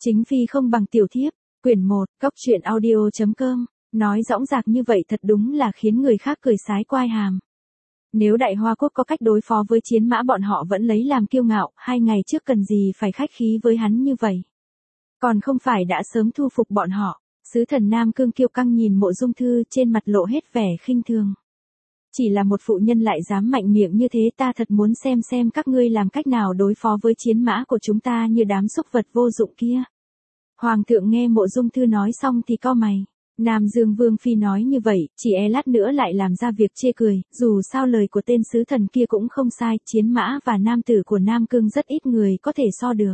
Chính phi không bằng tiểu thiếp, quyển 1, coctruyện.audio.com, nói dõng dạc như vậy thật đúng là khiến người khác cười sái quai hàm. Nếu Đại Hoa Quốc có cách đối phó với Chiến Mã bọn họ vẫn lấy làm kiêu ngạo, 2 ngày trước cần gì phải khách khí với hắn như vậy. Còn không phải đã sớm thu phục bọn họ. Sứ thần Nam Cương kiêu căng nhìn Mộ Dung Thư trên mặt lộ hết vẻ khinh thường. Chỉ là một phụ nhân lại dám mạnh miệng như thế, ta thật muốn xem các ngươi làm cách nào đối phó với chiến mã của chúng ta như đám súc vật vô dụng kia. Hoàng thượng nghe Mộ Dung Thư nói xong thì cau mày. Nam Dương Vương Phi nói như vậy, chỉ lát nữa lại làm ra việc chê cười, dù sao lời của tên sứ thần kia cũng không sai, chiến mã và nam tử của Nam Cương rất ít người có thể so được.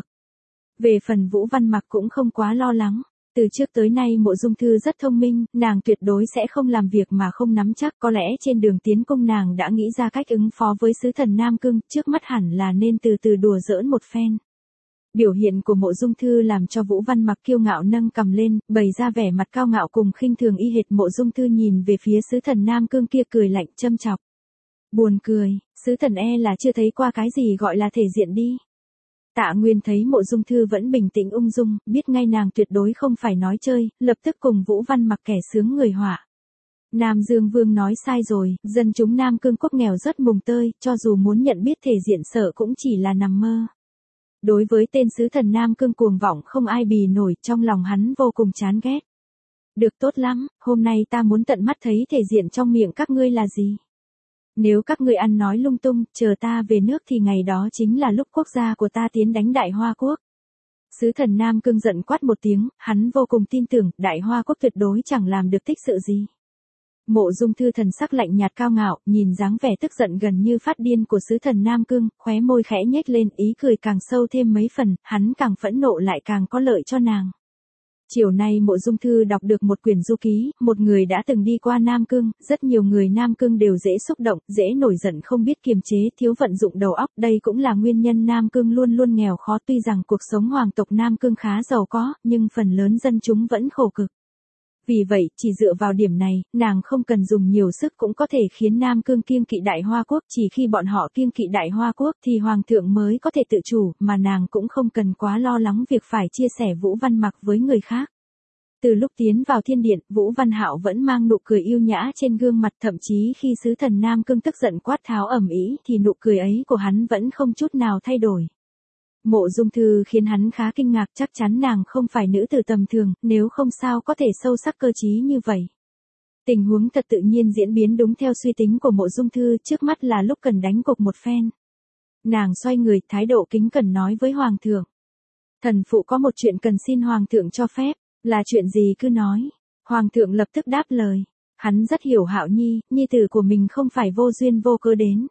Về phần Vũ Văn Mặc cũng không quá lo lắng. Từ trước tới nay Mộ Dung Thư rất thông minh, nàng tuyệt đối sẽ không làm việc mà không nắm chắc, có lẽ trên đường tiến cung nàng đã nghĩ ra cách ứng phó với sứ thần Nam Cương, trước mắt hẳn là nên từ từ đùa giỡn một phen. Biểu hiện của Mộ Dung Thư làm cho Vũ Văn Mặc kiêu ngạo nâng cầm lên, bày ra vẻ mặt cao ngạo cùng khinh thường y hệt. Mộ Dung Thư nhìn về phía sứ thần Nam Cương kia cười lạnh châm chọc. Buồn cười, sứ thần là chưa thấy qua cái gì gọi là thể diện đi. Tạ Nguyên thấy Mộ Dung Thư vẫn bình tĩnh ung dung, biết ngay nàng tuyệt đối không phải nói chơi, lập tức cùng Vũ Văn Mặc kẻ sướng người họa. Nam Dương Vương nói sai rồi, dân chúng Nam Cương quốc nghèo rất mùng tơi, cho dù muốn nhận biết thể diện sợ cũng chỉ là nằm mơ. Đối với tên sứ thần Nam Cương cuồng vọng không ai bì nổi, trong lòng hắn vô cùng chán ghét. Được tốt lắm, hôm nay ta muốn tận mắt thấy thể diện trong miệng các ngươi là gì. Nếu các ngươi ăn nói lung tung, chờ ta về nước thì ngày đó chính là lúc quốc gia của ta tiến đánh Đại Hoa Quốc. Sứ thần Nam Cương giận quát một tiếng, hắn vô cùng tin tưởng, Đại Hoa Quốc tuyệt đối chẳng làm được tích sự gì. Mộ Dung Thư thần sắc lạnh nhạt cao ngạo, nhìn dáng vẻ tức giận gần như phát điên của sứ thần Nam Cương, khóe môi khẽ nhếch lên, ý cười càng sâu thêm mấy phần, hắn càng phẫn nộ lại càng có lợi cho nàng. Chiều nay Mộ Dung Thư đọc được một quyển du ký, một người đã từng đi qua Nam Cương, rất nhiều người Nam Cương đều dễ xúc động, dễ nổi giận không biết kiềm chế, thiếu vận dụng đầu óc, đây cũng là nguyên nhân Nam Cương luôn luôn nghèo khó. Tuy rằng cuộc sống hoàng tộc Nam Cương khá giàu có, nhưng phần lớn dân chúng vẫn khổ cực. Vì vậy, chỉ dựa vào điểm này, nàng không cần dùng nhiều sức cũng có thể khiến Nam Cương kiêng kỵ Đại Hoa Quốc, chỉ khi bọn họ kiêng kỵ Đại Hoa Quốc thì hoàng thượng mới có thể tự chủ, mà nàng cũng không cần quá lo lắng việc phải chia sẻ Vũ Văn Mặc với người khác. Từ lúc tiến vào thiên điện, Vũ Văn Hạo vẫn mang nụ cười yêu nhã trên gương mặt, thậm chí khi sứ thần Nam Cương tức giận quát tháo ầm ĩ thì nụ cười ấy của hắn vẫn không chút nào thay đổi. Mộ Dung Thư khiến hắn khá kinh ngạc, chắc chắn nàng không phải nữ tử tầm thường, nếu không sao có thể sâu sắc cơ trí như vậy. Tình huống thật tự nhiên diễn biến đúng theo suy tính của Mộ Dung Thư, trước mắt là lúc cần đánh cục một phen. Nàng xoay người, thái độ kính cẩn nói với hoàng thượng. Thần phụ có một chuyện cần xin hoàng thượng cho phép, là chuyện gì cứ nói. Hoàng thượng lập tức đáp lời. Hắn rất hiểu Hạo Nhi, nhi tử của mình không phải vô duyên vô cớ đến.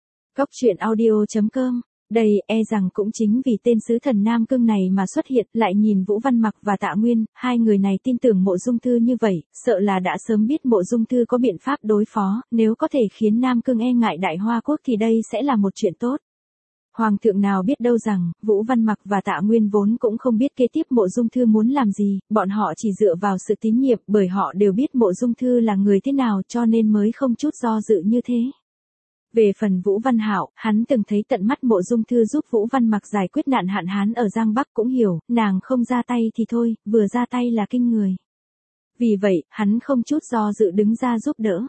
Coctruyện.audio.com. Đây rằng cũng chính vì tên sứ thần Nam Cương này mà xuất hiện, lại nhìn Vũ Văn Mặc và Tạ Nguyên, hai người này tin tưởng Mộ Dung Thư như vậy, sợ là đã sớm biết Mộ Dung Thư có biện pháp đối phó, nếu có thể khiến Nam Cương ngại Đại Hoa Quốc thì đây sẽ là một chuyện tốt. Hoàng thượng nào biết đâu rằng, Vũ Văn Mặc và Tạ Nguyên vốn cũng không biết kế tiếp Mộ Dung Thư muốn làm gì, bọn họ chỉ dựa vào sự tín nhiệm, bởi họ đều biết Mộ Dung Thư là người thế nào cho nên mới không chút do dự như thế. Về phần Vũ Văn Hạo, hắn từng thấy tận mắt Mộ Dung Thư giúp Vũ Văn Mặc giải quyết nạn hạn hán ở Giang Bắc, cũng hiểu, nàng không ra tay thì thôi, vừa ra tay là kinh người. Vì vậy, hắn không chút do dự đứng ra giúp đỡ.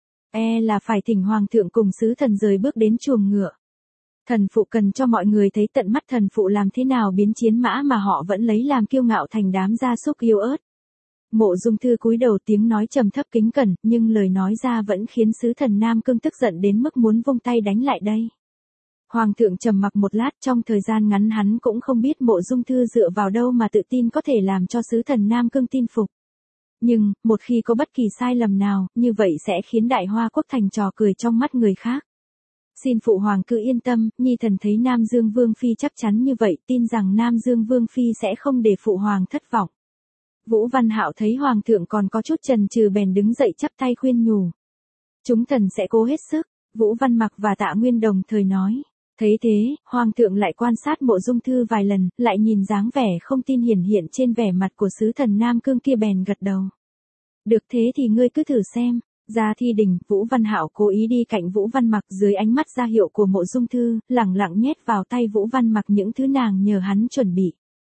Là phải thỉnh hoàng thượng cùng sứ thần rời bước đến chuồng ngựa. Thần phụ cần cho mọi người thấy tận mắt thần phụ làm thế nào biến chiến mã mà họ vẫn lấy làm kiêu ngạo thành đám gia súc yếu ớt. Mộ Dung Thư cúi đầu, tiếng nói trầm thấp kính cẩn, nhưng lời nói ra vẫn khiến sứ thần Nam Cương tức giận đến mức muốn vung tay đánh lại đây. Hoàng thượng trầm mặc một lát, trong thời gian ngắn hắn cũng không biết Mộ Dung Thư dựa vào đâu mà tự tin có thể làm cho sứ thần Nam Cương tin phục. Nhưng, một khi có bất kỳ sai lầm nào, như vậy sẽ khiến Đại Hoa Quốc thành trò cười trong mắt người khác. Xin phụ hoàng cứ yên tâm, nhi thần thấy Nam Dương Vương Phi chắc chắn như vậy, tin rằng Nam Dương Vương Phi sẽ không để phụ hoàng thất vọng. Vũ Văn Hạo thấy hoàng thượng còn có chút chần chừ bèn đứng dậy chắp tay khuyên nhủ. Chúng thần sẽ cố hết sức, Vũ Văn Mặc và Tạ Nguyên đồng thời nói. Thấy thế, hoàng thượng lại quan sát Mộ Dung Thư vài lần, lại nhìn dáng vẻ không tin hiển hiện trên vẻ mặt của sứ thần Nam Cương kia bèn gật đầu. Được thế thì ngươi cứ thử xem. Ra thi đình, Vũ Văn Hạo cố ý đi cạnh Vũ Văn Mặc, dưới ánh mắt ra hiệu của Mộ Dung Thư, lẳng lặng nhét vào tay Vũ Văn Mặc những thứ nàng nhờ hắn chuẩn bị.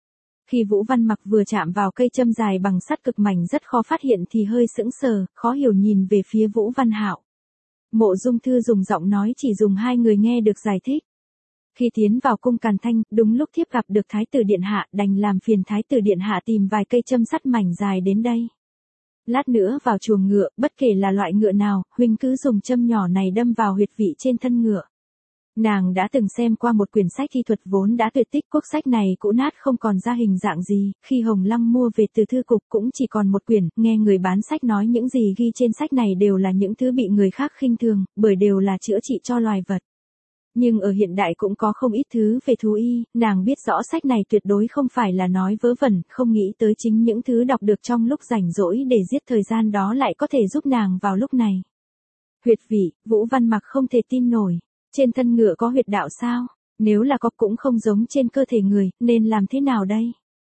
Khi Vũ Văn Mặc vừa chạm vào cây châm dài bằng sắt cực mảnh rất khó phát hiện thì hơi sững sờ, khó hiểu nhìn về phía Vũ Văn Hạo. Mộ Dung Thư dùng giọng nói chỉ dùng hai người nghe được giải thích. Khi tiến vào cung Càn Thanh, đúng lúc thiếp gặp được Thái tử Điện Hạ, đành làm phiền Thái tử Điện Hạ tìm vài cây châm sắt mảnh dài đến đây. Lát nữa vào chuồng ngựa, bất kể là loại ngựa nào, huynh cứ dùng châm nhỏ này đâm vào huyệt vị trên thân ngựa. Nàng đã từng xem qua một quyển sách thi thuật vốn đã tuyệt tích, quốc sách này cũ nát không còn ra hình dạng gì, khi Hồng Lăng mua về từ thư cục cũng chỉ còn một quyển, nghe người bán sách nói những gì ghi trên sách này đều là những thứ bị người khác khinh thường, bởi đều là chữa trị cho loài vật. Nhưng ở hiện đại cũng có không ít thứ về thú y, nàng biết rõ sách này tuyệt đối không phải là nói vớ vẩn, không nghĩ tới chính những thứ đọc được trong lúc rảnh rỗi để giết thời gian đó lại có thể giúp nàng vào lúc này. Huyệt vị, Vũ Văn Mặc không thể tin nổi. Trên thân ngựa có huyệt đạo sao? Nếu là có cũng không giống trên cơ thể người, nên làm thế nào đây?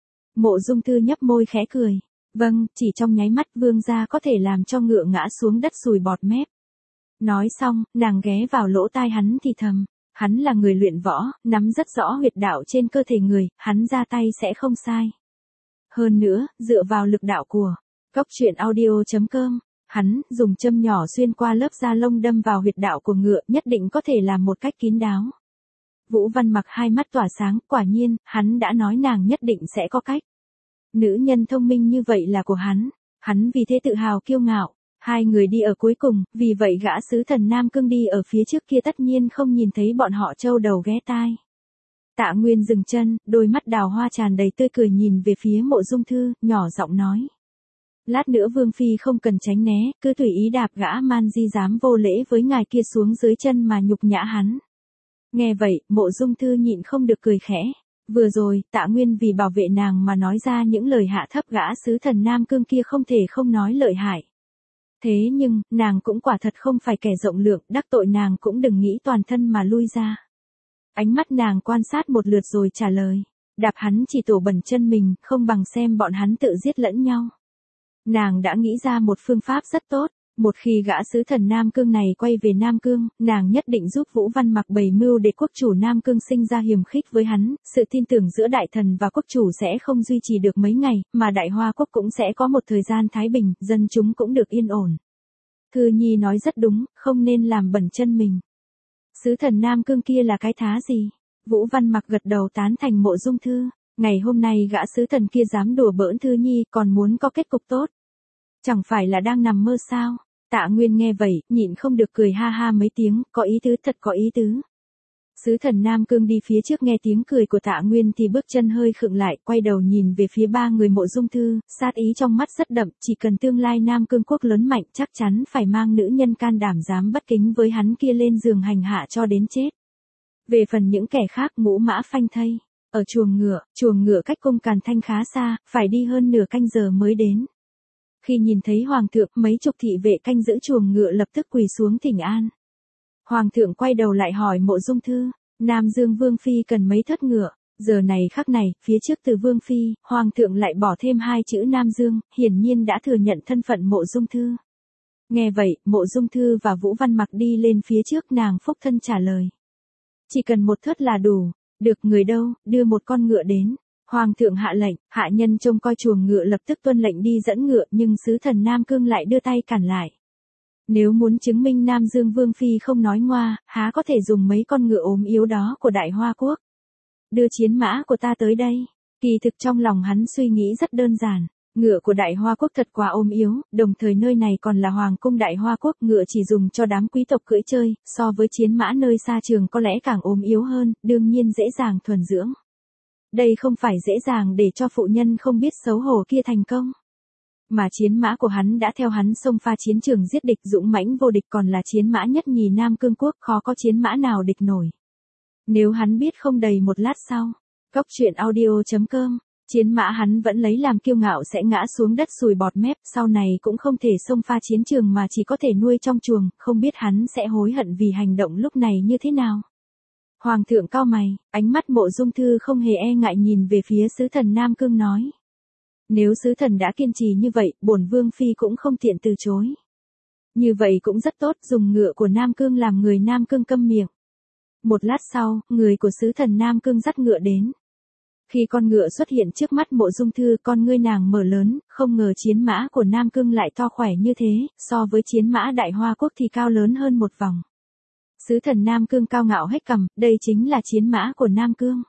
Mộ Dung Thư nhấp môi khẽ cười. Vâng, chỉ trong nháy mắt vương gia có thể làm cho ngựa ngã xuống đất sùi bọt mép. Nói xong, nàng ghé vào lỗ tai hắn thì thầm. Hắn là người luyện võ, nắm rất rõ huyệt đạo trên cơ thể người, hắn ra tay sẽ không sai. Hơn nữa, dựa vào lực đạo của coctruyện.audio.com, hắn dùng châm nhỏ xuyên qua lớp da lông đâm vào huyệt đạo của ngựa, nhất định có thể làm một cách kín đáo. Vũ Văn Mặc hai mắt tỏa sáng, quả nhiên, hắn đã nói nàng nhất định sẽ có cách. Nữ nhân thông minh như vậy là của hắn vì thế tự hào kiêu ngạo. Hai người đi ở cuối cùng, vì vậy gã sứ thần Nam Cương đi ở phía trước kia tất nhiên không nhìn thấy bọn họ trâu đầu ghé tai. Tạ Nguyên dừng chân, đôi mắt đào hoa tràn đầy tươi cười nhìn về phía Mộ Dung Thư, nhỏ giọng nói. Lát nữa Vương Phi không cần tránh né, cứ tùy ý đạp gã man di dám vô lễ với ngài kia xuống dưới chân mà nhục nhã hắn. Nghe vậy, Mộ Dung Thư nhịn không được cười khẽ. Vừa rồi, Tạ Nguyên vì bảo vệ nàng mà nói ra những lời hạ thấp gã sứ thần Nam Cương kia không thể không nói lợi hại. Thế nhưng, nàng cũng quả thật không phải kẻ rộng lượng, đắc tội nàng cũng đừng nghĩ toàn thân mà lui ra. Ánh mắt nàng quan sát một lượt rồi trả lời. Đạp hắn chỉ tổ bẩn chân mình, không bằng xem bọn hắn tự giết lẫn nhau. Nàng đã nghĩ ra một phương pháp rất tốt. Một khi gã sứ thần Nam Cương này quay về Nam Cương, nàng nhất định giúp Vũ Văn Mặc bày mưu để quốc chủ Nam Cương sinh ra hiềm khích với hắn, sự tin tưởng giữa đại thần và quốc chủ sẽ không duy trì được mấy ngày, mà Đại Hoa quốc cũng sẽ có một thời gian thái bình, dân chúng cũng được yên ổn. Thư Nhi nói rất đúng, không nên làm bẩn chân mình. Sứ thần Nam Cương kia là cái thá gì? Vũ Văn Mặc gật đầu tán thành Mộ Dung Thư. Ngày hôm nay gã sứ thần kia dám đùa bỡn Thư Nhi còn muốn có kết cục tốt. Chẳng phải là đang nằm mơ sao? Tạ Nguyên nghe vậy, nhịn không được cười ha ha mấy tiếng, có ý tứ, thật có ý tứ. Sứ thần Nam Cương đi phía trước nghe tiếng cười của Tạ Nguyên thì bước chân hơi khựng lại, quay đầu nhìn về phía ba người Mộ Dung Thư, sát ý trong mắt rất đậm, chỉ cần tương lai Nam Cương quốc lớn mạnh chắc chắn phải mang nữ nhân can đảm dám bất kính với hắn kia lên giường hành hạ cho đến chết. Về phần những kẻ khác ngũ mã phanh thây, ở chuồng ngựa cách cung Càn Thanh khá xa, phải đi hơn nửa canh giờ mới đến. Khi nhìn thấy Hoàng thượng, mấy chục thị vệ canh giữ chuồng ngựa lập tức quỳ xuống thỉnh an. Hoàng thượng quay đầu lại hỏi Mộ Dung Thư, Nam Dương Vương Phi cần mấy thất ngựa, giờ này khắc này, phía trước từ Vương Phi, Hoàng thượng lại bỏ thêm hai chữ Nam Dương, hiển nhiên đã thừa nhận thân phận Mộ Dung Thư. Nghe vậy, Mộ Dung Thư và Vũ Văn Mặc đi lên phía trước, nàng phúc thân trả lời. Chỉ cần một thất là đủ, được người đâu, đưa một con ngựa đến. Hoàng thượng hạ lệnh, hạ nhân trông coi chuồng ngựa lập tức tuân lệnh đi dẫn ngựa, nhưng sứ thần Nam Cương lại đưa tay cản lại. Nếu muốn chứng minh Nam Dương Vương Phi không nói ngoa, há có thể dùng mấy con ngựa ốm yếu đó của Đại Hoa quốc. Đưa chiến mã của ta tới đây. Kỳ thực trong lòng hắn suy nghĩ rất đơn giản. Ngựa của Đại Hoa quốc thật quá ốm yếu, đồng thời nơi này còn là Hoàng cung Đại Hoa quốc, ngựa chỉ dùng cho đám quý tộc cưỡi chơi, so với chiến mã nơi xa trường có lẽ càng ốm yếu hơn, đương nhiên dễ dàng thuần dưỡng. Đây không phải dễ dàng để cho phụ nhân không biết xấu hổ kia thành công. Mà chiến mã của hắn đã theo hắn xông pha chiến trường giết địch dũng mãnh vô địch, còn là chiến mã nhất nhì Nam Cương quốc, khó có chiến mã nào địch nổi. Nếu hắn biết không đầy một lát sau, coctruyện.audio.com, chiến mã hắn vẫn lấy làm kiêu ngạo sẽ ngã xuống đất sùi bọt mép, sau này cũng không thể xông pha chiến trường mà chỉ có thể nuôi trong chuồng, không biết hắn sẽ hối hận vì hành động lúc này như thế nào. Hoàng thượng cau mày, ánh mắt Mộ Dung Thư không hề e ngại nhìn về phía sứ thần Nam Cương nói. Nếu sứ thần đã kiên trì như vậy, bổn Vương Phi cũng không tiện từ chối. Như vậy cũng rất tốt, dùng ngựa của Nam Cương làm người Nam Cương câm miệng. Một lát sau, người của sứ thần Nam Cương dắt ngựa đến. Khi con ngựa xuất hiện trước mắt Mộ Dung Thư, con ngươi nàng mở lớn, không ngờ chiến mã của Nam Cương lại to khỏe như thế, so với chiến mã Đại Hoa Quốc thì cao lớn hơn một vòng. Sứ thần Nam Cương cao ngạo hét cằm, đây chính là chiến mã của Nam Cương.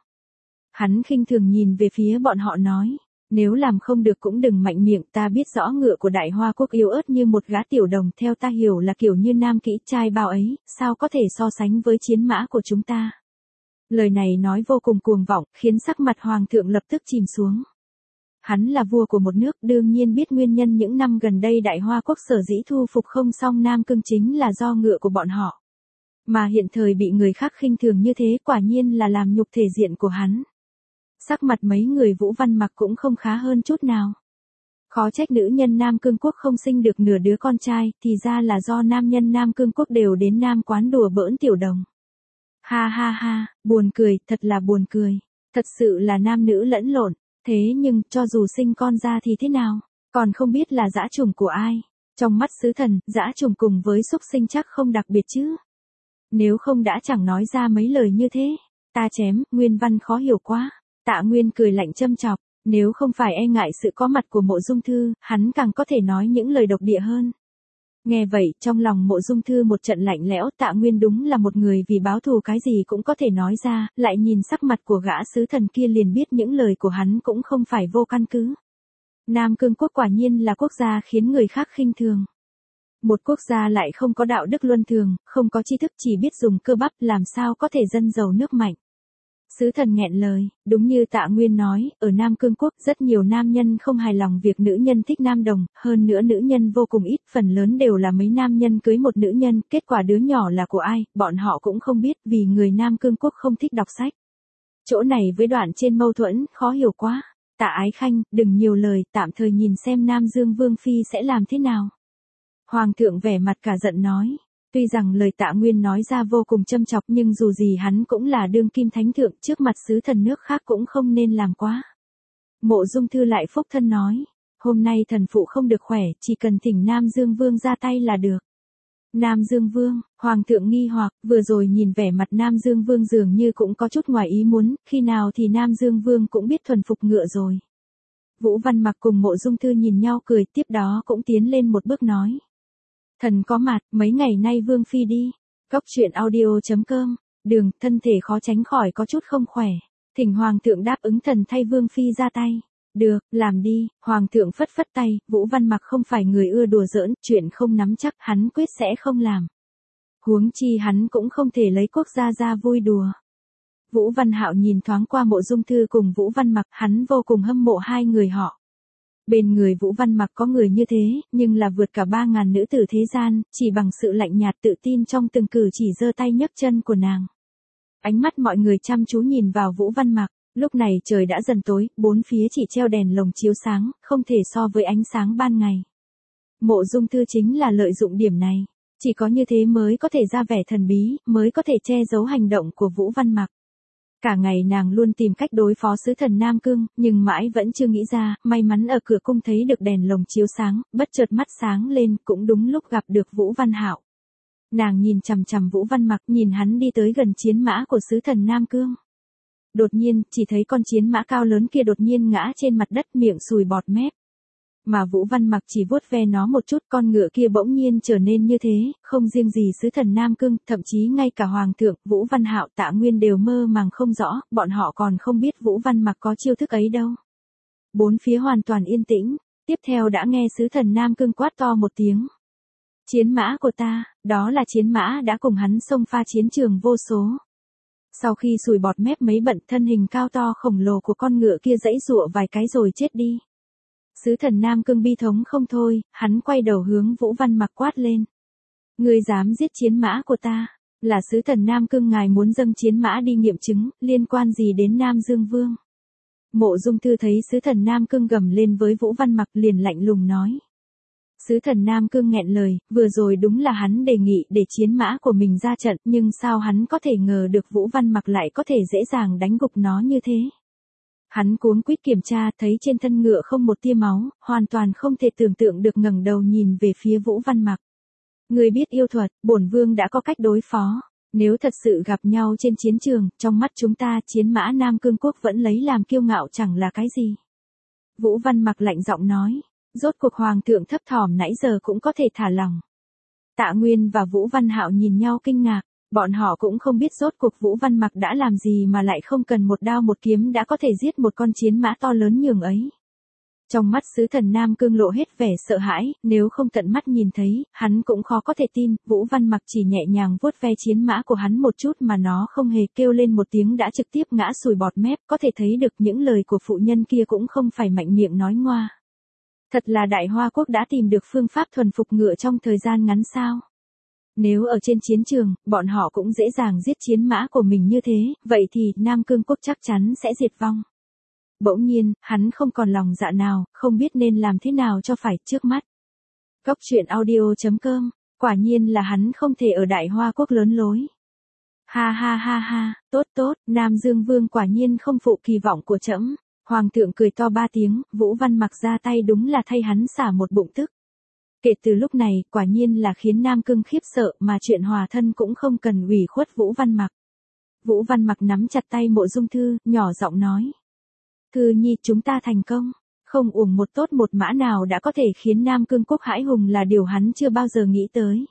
Hắn khinh thường nhìn về phía bọn họ nói, nếu làm không được cũng đừng mạnh miệng, ta biết rõ ngựa của Đại Hoa Quốc yếu ớt như một gã tiểu đồng, theo ta hiểu là kiểu như nam kỹ trai bao ấy, sao có thể so sánh với chiến mã của chúng ta. Lời này nói vô cùng cuồng vọng, khiến sắc mặt hoàng thượng lập tức chìm xuống. Hắn là vua của một nước, đương nhiên biết nguyên nhân những năm gần đây Đại Hoa Quốc sở dĩ thu phục không xong Nam Cương chính là do ngựa của bọn họ. Mà hiện thời bị người khác khinh thường như thế quả nhiên là làm nhục thể diện của hắn. Sắc mặt mấy người Vũ Văn Mặc cũng không khá hơn chút nào. Khó trách nữ nhân Nam Cương Quốc không sinh được nửa đứa con trai, thì ra là do nam nhân Nam Cương Quốc đều đến Nam quán đùa bỡn tiểu đồng. Ha ha ha, buồn cười, thật là buồn cười. Thật sự là nam nữ lẫn lộn. Thế nhưng, cho dù sinh con ra thì thế nào? Còn không biết là dã chủng của ai? Trong mắt sứ thần, dã chủng cùng với súc sinh chắc không đặc biệt chứ. Nếu không đã chẳng nói ra mấy lời như thế. Ta chém, Nguyên Văn khó hiểu quá. Tạ Nguyên cười lạnh châm chọc. Nếu không phải e ngại sự có mặt của Mộ Dung Thư, hắn càng có thể nói những lời độc địa hơn. Nghe vậy, trong lòng Mộ Dung Thư một trận lạnh lẽo, Tạ Nguyên đúng là một người vì báo thù cái gì cũng có thể nói ra, lại nhìn sắc mặt của gã sứ thần kia liền biết những lời của hắn cũng không phải vô căn cứ. Nam Cương Quốc quả nhiên là quốc gia khiến người khác khinh thường. Một quốc gia lại không có đạo đức luân thường, không có tri thức, chỉ biết dùng cơ bắp, làm sao có thể dân giàu nước mạnh. Sứ thần nghẹn lời, đúng như Tạ Nguyên nói, ở Nam Cương Quốc rất nhiều nam nhân không hài lòng việc nữ nhân thích nam đồng, hơn nữa nữ nhân vô cùng ít, phần lớn đều là mấy nam nhân cưới một nữ nhân, kết quả đứa nhỏ là của ai, bọn họ cũng không biết vì người Nam Cương Quốc không thích đọc sách. Chỗ này với đoạn trên mâu thuẫn, khó hiểu quá. Tạ Ái Khanh, đừng nhiều lời, tạm thời nhìn xem Nam Dương Vương Phi sẽ làm thế nào. Hoàng thượng vẻ mặt cả giận nói. Tuy rằng lời Tạ Nguyên nói ra vô cùng châm chọc nhưng dù gì hắn cũng là đương kim thánh thượng, trước mặt sứ thần nước khác cũng không nên làm quá. Mộ Dung Thư lại phúc thân nói, hôm nay thần phụ không được khỏe, chỉ cần thỉnh Nam Dương Vương ra tay là được. Nam Dương Vương, Hoàng thượng nghi hoặc, vừa rồi nhìn vẻ mặt Nam Dương Vương dường như cũng có chút ngoài ý muốn, khi nào thì Nam Dương Vương cũng biết thuần phục ngựa rồi. Vũ Văn Mặc cùng Mộ Dung Thư nhìn nhau cười, tiếp đó cũng tiến lên một bước nói. Thần có mặt, mấy ngày nay Vương Phi đi. Cốc truyện audio.com, đường, thân thể khó tránh khỏi có chút không khỏe. Thỉnh Hoàng thượng đáp ứng thần thay Vương Phi ra tay. Được, làm đi, Hoàng thượng phất phất tay, Vũ Văn Mặc không phải người ưa đùa giỡn, chuyện không nắm chắc hắn quyết sẽ không làm. Huống chi hắn cũng không thể lấy quốc gia ra vui đùa. Vũ Văn Hạo nhìn thoáng qua Mộ Dung Thư cùng Vũ Văn Mặc, hắn vô cùng hâm mộ hai người họ. Bên người Vũ Văn Mặc có người như thế, nhưng là vượt cả 3.000 nữ tử thế gian, chỉ bằng sự lạnh nhạt tự tin trong từng cử chỉ giơ tay nhấc chân của nàng. Ánh mắt mọi người chăm chú nhìn vào Vũ Văn Mặc, lúc này trời đã dần tối, bốn phía chỉ treo đèn lồng chiếu sáng, không thể so với ánh sáng ban ngày. Mộ Dung Thư chính là lợi dụng điểm này, chỉ có như thế mới có thể ra vẻ thần bí, mới có thể che giấu hành động của Vũ Văn Mặc. Cả ngày nàng luôn tìm cách đối phó sứ thần Nam Cương, nhưng mãi vẫn chưa nghĩ ra, may mắn ở cửa cung thấy được đèn lồng chiếu sáng, bất chợt mắt sáng lên, cũng đúng lúc gặp được Vũ Văn Hạo. Nàng nhìn chằm chằm Vũ Văn Mặc, nhìn hắn đi tới gần chiến mã của sứ thần Nam Cương. Đột nhiên, chỉ thấy con chiến mã cao lớn kia đột nhiên ngã trên mặt đất, miệng sùi bọt mép. Mà Vũ Văn Mặc chỉ vuốt ve nó một chút, con ngựa kia bỗng nhiên trở nên như thế, không riêng gì sứ thần Nam Cương, thậm chí ngay cả Hoàng thượng, Vũ Văn Hạo, Tạ Nguyên đều mơ màng không rõ, bọn họ còn không biết Vũ Văn Mặc có chiêu thức ấy đâu. Bốn phía hoàn toàn yên tĩnh, tiếp theo đã nghe sứ thần Nam Cương quát to một tiếng. Chiến mã của ta, đó là chiến mã đã cùng hắn xông pha chiến trường vô số. Sau khi sùi bọt mép mấy bận, thân hình cao to khổng lồ của con ngựa kia giãy giụa vài cái rồi chết đi. Sứ thần Nam Cương bi thống không thôi, hắn quay đầu hướng Vũ Văn Mặc quát lên. Ngươi dám giết chiến mã của ta, là sứ thần Nam Cương ngài muốn dâng chiến mã đi nghiệm chứng, liên quan gì đến Nam Dương Vương? Mộ Dung Thư thấy sứ thần Nam Cương gầm lên với Vũ Văn Mặc liền lạnh lùng nói. Sứ thần Nam Cương nghẹn lời, vừa rồi đúng là hắn đề nghị để chiến mã của mình ra trận, nhưng sao hắn có thể ngờ được Vũ Văn Mặc lại có thể dễ dàng đánh gục nó như thế? Hắn cuống quýt kiểm tra, thấy trên thân ngựa không một tia máu, hoàn toàn không thể tưởng tượng được, ngẩng đầu nhìn về phía Vũ Văn Mặc. Người biết yêu thuật, bổn vương đã có cách đối phó. Nếu thật sự gặp nhau trên chiến trường, trong mắt chúng ta chiến mã Nam Cương Quốc vẫn lấy làm kiêu ngạo chẳng là cái gì. Vũ Văn Mặc lạnh giọng nói, rốt cuộc hoàng thượng thấp thỏm nãy giờ cũng có thể thả lỏng. Tạ Nguyên và Vũ Văn Hạo nhìn nhau kinh ngạc, bọn họ cũng không biết rốt cuộc Vũ Văn Mặc đã làm gì mà lại không cần một đao một kiếm đã có thể giết một con chiến mã to lớn nhường ấy. Trong mắt sứ thần Nam Cương lộ hết vẻ sợ hãi, nếu không tận mắt nhìn thấy, hắn cũng khó có thể tin, Vũ Văn Mặc chỉ nhẹ nhàng vuốt ve chiến mã của hắn một chút mà nó không hề kêu lên một tiếng đã trực tiếp ngã sùi bọt mép, có thể thấy được những lời của phụ nhân kia cũng không phải mạnh miệng nói ngoa. Thật là Đại Hoa Quốc đã tìm được phương pháp thuần phục ngựa trong thời gian ngắn sao? Nếu ở trên chiến trường, bọn họ cũng dễ dàng giết chiến mã của mình như thế, vậy thì Nam Cương Quốc chắc chắn sẽ diệt vong. Bỗng nhiên, hắn không còn lòng dạ nào, không biết nên làm thế nào cho phải trước mắt. Cốc truyện audio.com, quả nhiên là hắn không thể ở Đại Hoa Quốc lớn lối. Ha ha ha ha, tốt tốt, Nam Dương Vương quả nhiên không phụ kỳ vọng của trẫm. Hoàng thượng cười to 3 tiếng, Vũ Văn Mặc ra tay đúng là thay hắn xả một bụng tức. Kể từ lúc này, quả nhiên là khiến Nam Cương khiếp sợ mà chuyện hòa thân cũng không cần ủy khuất Vũ Văn Mặc. Vũ Văn Mặc nắm chặt tay Mộ Dung Thư, nhỏ giọng nói. Thư nhi chúng ta thành công, không uổng một tốt một mã nào đã có thể khiến Nam Cương Quốc hãi hùng là điều hắn chưa bao giờ nghĩ tới.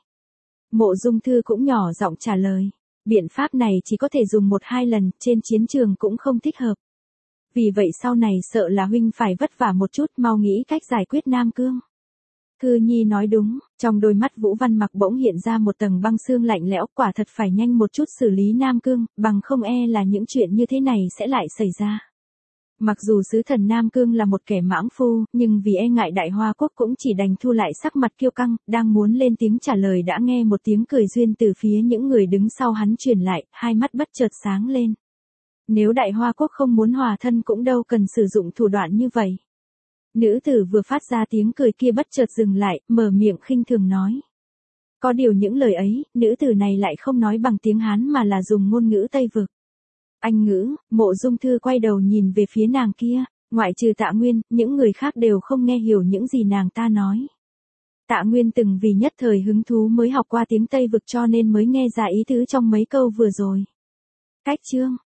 Mộ Dung Thư cũng nhỏ giọng trả lời, biện pháp này chỉ có thể dùng 1-2 lần, trên chiến trường cũng không thích hợp. Vì vậy sau này sợ là huynh phải vất vả một chút mau nghĩ cách giải quyết Nam Cương. Thư nhi nói đúng, trong đôi mắt Vũ Văn Mặc bỗng hiện ra một tầng băng xương lạnh lẽo, quả thật phải nhanh một chút xử lý Nam Cương, bằng không e là những chuyện như thế này sẽ lại xảy ra. Mặc dù sứ thần Nam Cương là một kẻ mãng phu, nhưng vì e ngại Đại Hoa Quốc cũng chỉ đành thu lại sắc mặt kiêu căng, đang muốn lên tiếng trả lời đã nghe một tiếng cười duyên từ phía những người đứng sau hắn truyền lại, hai mắt bất chợt sáng lên. Nếu Đại Hoa Quốc không muốn hòa thân cũng đâu cần sử dụng thủ đoạn như vậy. Nữ tử vừa phát ra tiếng cười kia bất chợt dừng lại, mở miệng khinh thường nói. Có điều những lời ấy, nữ tử này lại không nói bằng tiếng Hán mà là dùng ngôn ngữ Tây Vực. Anh ngữ, Mộ Dung Thư quay đầu nhìn về phía nàng kia, ngoại trừ Tạ Nguyên, những người khác đều không nghe hiểu những gì nàng ta nói. Tạ Nguyên từng vì nhất thời hứng thú mới học qua tiếng Tây Vực cho nên mới nghe ra ý tứ trong mấy câu vừa rồi. Cách chương